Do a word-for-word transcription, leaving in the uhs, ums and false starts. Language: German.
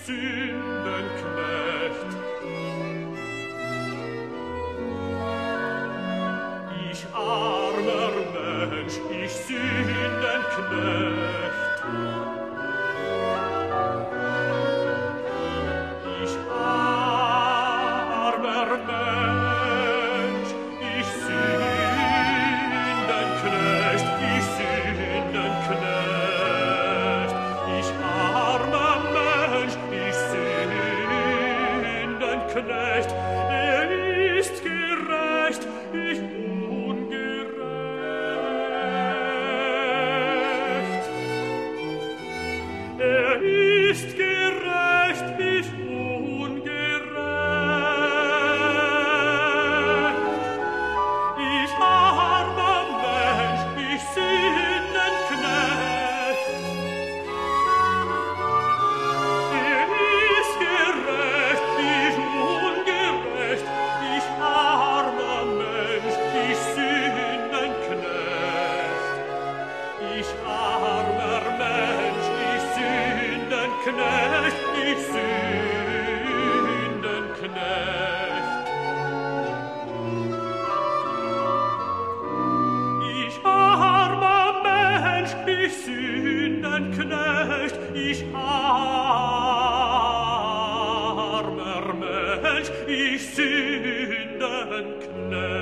Sündenknecht. Ich armer Mensch, ich Sündenknecht. Ich armer Mensch, ich Sündenknecht, ich Sündenknecht. Ich armer Mensch, ich Sündenknecht. Er ist gerecht, ich ungerecht. Er ist gerecht, ich ungerecht. Ich armer Mensch, ich Sündenknecht. Er ist gerecht, ich ungerecht. Ich armer Mensch, ich Sündenknecht. Ich armer Mensch, ich Sündenknecht, ich Sündenknecht. Ich armer Mensch, ich Sündenknecht, ich armer Mensch, ich Sündenknecht.